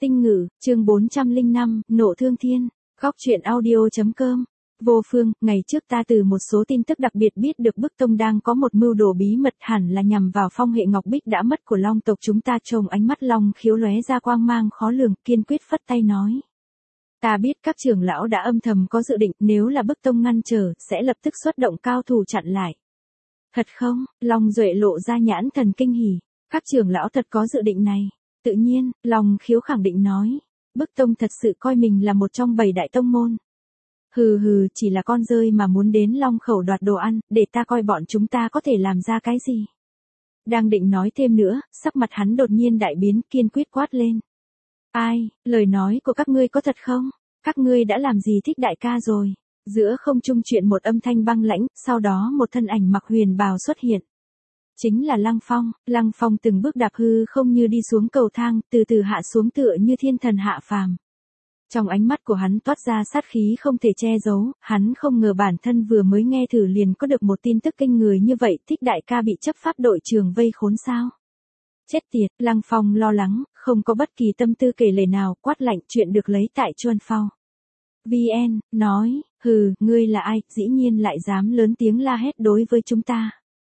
Tinh Ngữ, chương 405, Nộ Thương Thiên, Góc Truyện Audio.com. Vô Phương, ngày trước ta từ một số tin tức đặc biệt biết được Bức Tông đang có một mưu đồ bí mật hẳn là nhằm vào Phong hệ Ngọc Bích đã mất của Long tộc chúng ta. Trông ánh mắt Long Khiếu lóe ra quang mang khó lường, kiên quyết phất tay nói. Ta biết các trưởng lão đã âm thầm có dự định, nếu là Bức Tông ngăn trở, sẽ lập tức xuất động cao thủ chặn lại. Thật không? Long Duệ lộ ra nhãn thần kinh hỉ. Các trưởng lão thật có dự định này. Tự nhiên, Long Khiếu khẳng định nói. Bức Tông thật sự coi mình là một trong 7 đại tông môn. Hừ hừ, chỉ là con rơi mà muốn đến Long Khẩu đoạt đồ ăn, để ta coi bọn chúng ta có thể làm ra cái gì. Đang định nói thêm nữa, sắc mặt hắn đột nhiên đại biến, kiên quyết quát lên. Ai, lời nói của các ngươi có thật không? Các ngươi đã làm gì Thích đại ca rồi? Giữa không trung chuyện một âm thanh băng lãnh, sau đó một thân ảnh mặc huyền bào xuất hiện. Chính là Lăng Phong. Lăng Phong từng bước đạp hư không như đi xuống cầu thang, từ từ hạ xuống tựa như thiên thần hạ phàm. Trong ánh mắt của hắn toát ra sát khí không thể che giấu, hắn không ngờ bản thân vừa mới nghe thử liền có được một tin tức kinh người như vậy. Thích đại ca bị chấp pháp đội trường vây khốn sao? Chết tiệt, Lăng Phong lo lắng, không có bất kỳ tâm tư kể lể nào, quát lạnh chuyện được lấy tại Chuân Phao. VN, nói, hừ, ngươi là ai, dĩ nhiên lại dám lớn tiếng la hét đối với chúng ta.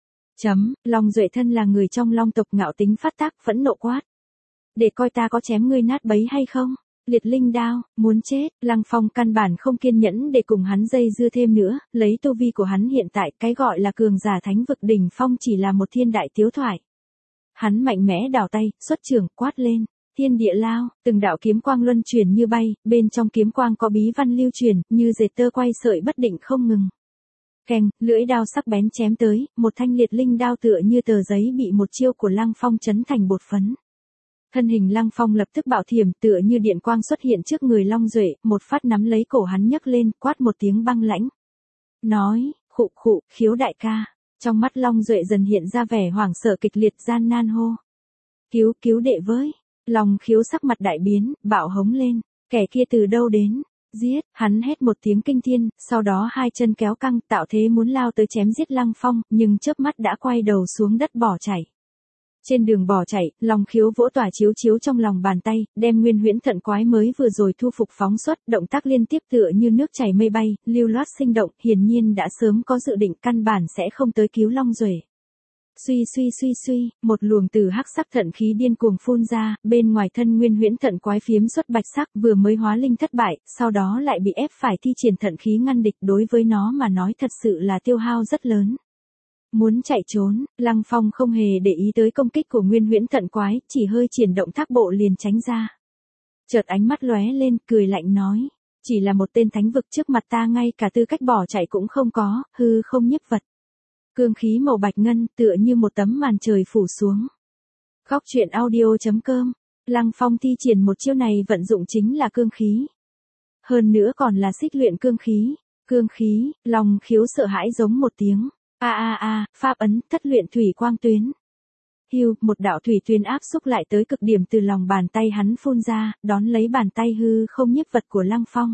Long Duệ thân là người trong Long tộc ngạo tính phát tác, phẫn nộ quát. Để coi ta có chém ngươi nát bấy hay không? Liệt linh đao, muốn chết. Lăng Phong căn bản không kiên nhẫn để cùng hắn dây dưa thêm nữa, lấy tu vi của hắn hiện tại, cái gọi là cường giả thánh vực đỉnh phong chỉ là một thiên đại tiếu thoại. Hắn mạnh mẽ đảo tay, xuất trưởng, quát lên. Thiên địa lao, từng đạo kiếm quang luân chuyển như bay, bên trong kiếm quang có bí văn lưu truyền, như dệt tơ quay sợi bất định không ngừng. Keng, lưỡi đao sắc bén chém tới, một thanh liệt linh đao tựa như tờ giấy bị một chiêu của Lăng Phong chấn thành bột phấn. Thân hình Lăng Phong lập tức bạo thiểm, tựa như điện quang xuất hiện trước người Long Duệ, một phát nắm lấy cổ hắn nhấc lên, quát một tiếng băng lãnh. Nói, khụ khụ, Khiếu đại ca. Trong mắt Long Duệ dần hiện ra vẻ hoảng sợ kịch liệt, gian nan hô. Cứu đệ với. Long Khiếu sắc mặt đại biến, bạo hống lên. Kẻ kia từ đâu đến? Giết, hắn hét một tiếng kinh thiên, sau đó hai chân kéo căng, tạo thế muốn lao tới chém giết Lăng Phong, nhưng chớp mắt đã quay đầu xuống đất bỏ chạy. Trên đường bỏ chạy, Long Khiếu vỗ tỏa chiếu chiếu trong lòng bàn tay, đem nguyên huyễn thận quái mới vừa rồi thu phục phóng xuất, động tác liên tiếp tựa như nước chảy mây bay, lưu loát sinh động, hiển nhiên đã sớm có dự định, căn bản sẽ không tới cứu Long Duệ. Suy, một luồng từ hắc sắc thận khí điên cuồng phun ra, bên ngoài thân nguyên huyễn thận quái phiếm xuất bạch sắc, vừa mới hóa linh thất bại, sau đó lại bị ép phải thi triển thận khí ngăn địch, đối với nó mà nói thật sự là tiêu hao rất lớn. Muốn chạy trốn, Lăng Phong không hề để ý tới công kích của nguyên huyễn thận quái, chỉ hơi triển động thác bộ liền tránh ra. Chợt ánh mắt lóe lên, cười lạnh nói, chỉ là một tên thánh vực trước mặt ta ngay cả tư cách bỏ chạy cũng không có, hư không nhiếp vật. Cương khí màu bạch ngân, tựa như một tấm màn trời phủ xuống. Góc Truyện Audio.com. Lăng Phong thi triển một chiêu này vận dụng chính là cương khí. Hơn nữa còn là xích luyện cương khí. Cương khí, Long Khiếu sợ hãi giống một tiếng. Pháp ấn, thất luyện thủy quang tuyến. Hưu, một đạo thủy tuyến áp xúc lại tới cực điểm từ lòng bàn tay hắn phun ra, đón lấy bàn tay hư không nhiếp vật của Lăng Phong.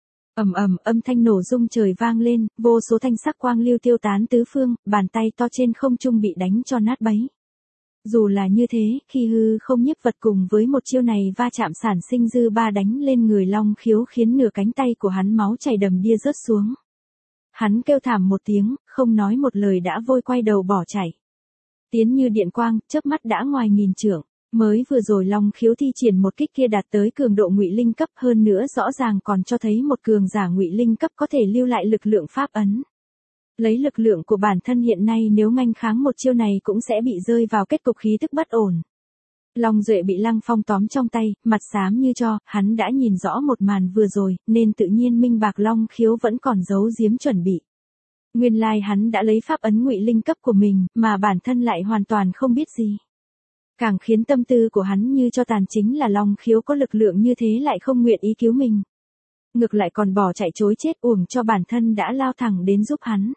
Âm thanh nổ rung trời vang lên, vô số thanh sắc quang lưu tiêu tán tứ phương, bàn tay to trên không trung bị đánh cho nát bấy. Dù là như thế, khi hư không nhiếp vật cùng với một chiêu này va chạm sản sinh dư ba đánh lên người Long Khiếu khiến nửa cánh tay của hắn máu chảy đầm đìa rớt xuống. Hắn kêu thảm một tiếng, không nói một lời đã vội quay đầu bỏ chạy. Tiến như điện quang, chớp mắt đã ngoài nghìn trượng. Mới vừa rồi Long Khiếu thi triển một kích kia đạt tới cường độ ngụy linh cấp, hơn nữa rõ ràng còn cho thấy một cường giả ngụy linh cấp có thể lưu lại lực lượng pháp ấn. Lấy lực lượng của bản thân hiện nay nếu nghênh kháng một chiêu này cũng sẽ bị rơi vào kết cục khí tức bất ổn. Long Duệ bị Lăng Phong tóm trong tay, mặt xám như tro, hắn đã nhìn rõ một màn vừa rồi, nên tự nhiên minh bạch Long Khiếu vẫn còn giấu giếm chuẩn bị. Nguyên lai hắn đã lấy pháp ấn ngụy linh cấp của mình, mà bản thân lại hoàn toàn không biết gì. Càng khiến tâm tư của hắn như cho tàn chính là Long Khiếu có lực lượng như thế lại không nguyện ý cứu mình. Ngược lại còn bỏ chạy chối chết, uổng cho bản thân đã lao thẳng đến giúp hắn.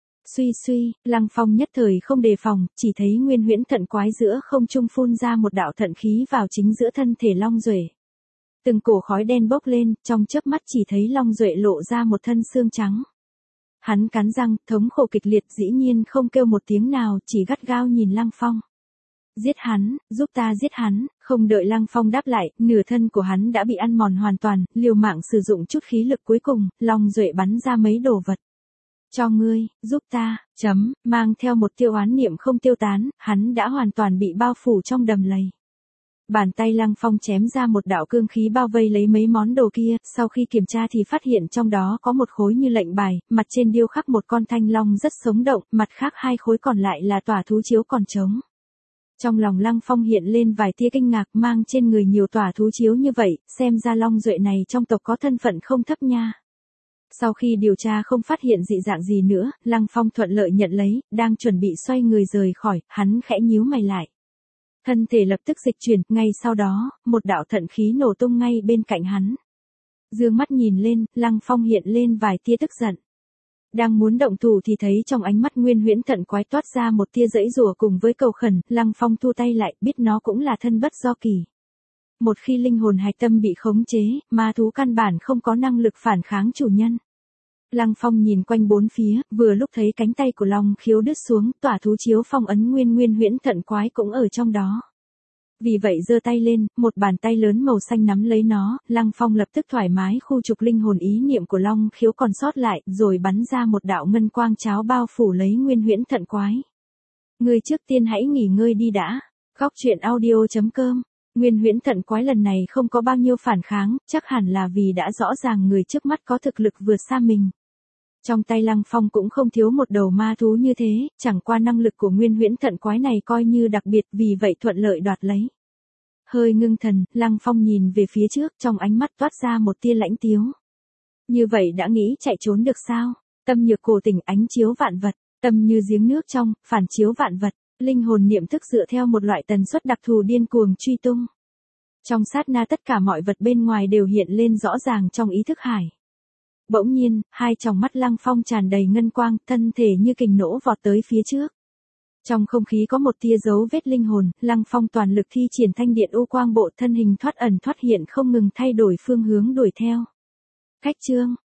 Suy, Lăng Phong nhất thời không đề phòng, chỉ thấy nguyên huyễn thận quái giữa không trung phun ra một đạo thận khí vào chính giữa thân thể Long Duệ. Từng cổ khói đen bốc lên, trong chớp mắt chỉ thấy Long Duệ lộ ra một thân xương trắng. Hắn cắn răng, thống khổ kịch liệt, dĩ nhiên không kêu một tiếng nào, chỉ gắt gao nhìn Lăng Phong. Giết hắn, giúp ta giết hắn, không đợi Lăng Phong đáp lại, nửa thân của hắn đã bị ăn mòn hoàn toàn, liều mạng sử dụng chút khí lực cuối cùng, Long Duệ bắn ra mấy đồ vật. Cho ngươi, giúp ta, mang theo một tia oán niệm không tiêu tán, hắn đã hoàn toàn bị bao phủ trong đầm lầy. Bàn tay Lăng Phong chém ra một đạo cương khí bao vây lấy mấy món đồ kia, sau khi kiểm tra thì phát hiện trong đó có một khối như lệnh bài, mặt trên điêu khắc một con thanh long rất sống động, mặt khác hai khối còn lại là tỏa thú chiếu còn trống. Trong lòng Lăng Phong hiện lên vài tia kinh ngạc, mang trên người nhiều tỏa thú chiếu như vậy, xem ra Long Duệ này trong tộc có thân phận không thấp nha. Sau khi điều tra không phát hiện dị dạng gì nữa, Lăng Phong thuận lợi nhận lấy, đang chuẩn bị xoay người rời khỏi, hắn khẽ nhíu mày lại. Thân thể lập tức dịch chuyển, ngay sau đó, một đạo thận khí nổ tung ngay bên cạnh hắn. Dương mắt nhìn lên, Lăng Phong hiện lên vài tia tức giận. Đang muốn động thủ thì thấy trong ánh mắt Nguyên Huyễn Thận Quái toát ra một tia giãy giụa cùng với cầu khẩn, Lăng Phong thu tay lại, biết nó cũng là thân bất do kỳ. Một khi linh hồn hạch tâm bị khống chế, ma thú căn bản không có năng lực phản kháng chủ nhân. Lăng Phong nhìn quanh bốn phía, vừa lúc thấy cánh tay của Long Khiếu đứt xuống, tỏa thú chiếu phong ấn Nguyên Huyễn Thận Quái cũng ở trong đó. Vì vậy giơ tay lên, một bàn tay lớn màu xanh nắm lấy nó, Lăng Phong lập tức thoải mái khu trục linh hồn ý niệm của Long Khiếu còn sót lại, rồi bắn ra một đạo ngân quang cháo bao phủ lấy Nguyên Huyễn Thận Quái. Ngươi trước tiên hãy nghỉ ngơi đi đã. Góc truyện audio.com. Nguyên Huyễn Thận Quái lần này không có bao nhiêu phản kháng, chắc hẳn là vì đã rõ ràng người trước mắt có thực lực vượt xa mình. Trong tay Lăng Phong cũng không thiếu một đầu ma thú như thế, chẳng qua năng lực của Nguyên Huyễn Thận Quái này coi như đặc biệt, vì vậy thuận lợi đoạt lấy. Hơi ngưng thần, Lăng Phong nhìn về phía trước, trong ánh mắt toát ra một tia lãnh tiếu. Như vậy đã nghĩ chạy trốn được sao? Tâm nhược cổ tỉnh, ánh chiếu vạn vật, tâm như giếng nước trong, phản chiếu vạn vật, linh hồn niệm thức dựa theo một loại tần suất đặc thù điên cuồng truy tung. Trong sát na tất cả mọi vật bên ngoài đều hiện lên rõ ràng trong ý thức hải. Bỗng nhiên, hai tròng mắt Lăng Phong tràn đầy ngân quang, thân thể như kình nổ vọt tới phía trước. Trong không khí có một tia dấu vết linh hồn, Lăng Phong toàn lực thi triển thanh điện u quang bộ, thân hình thoát ẩn thoát hiện không ngừng thay đổi phương hướng đuổi theo. Khách trương,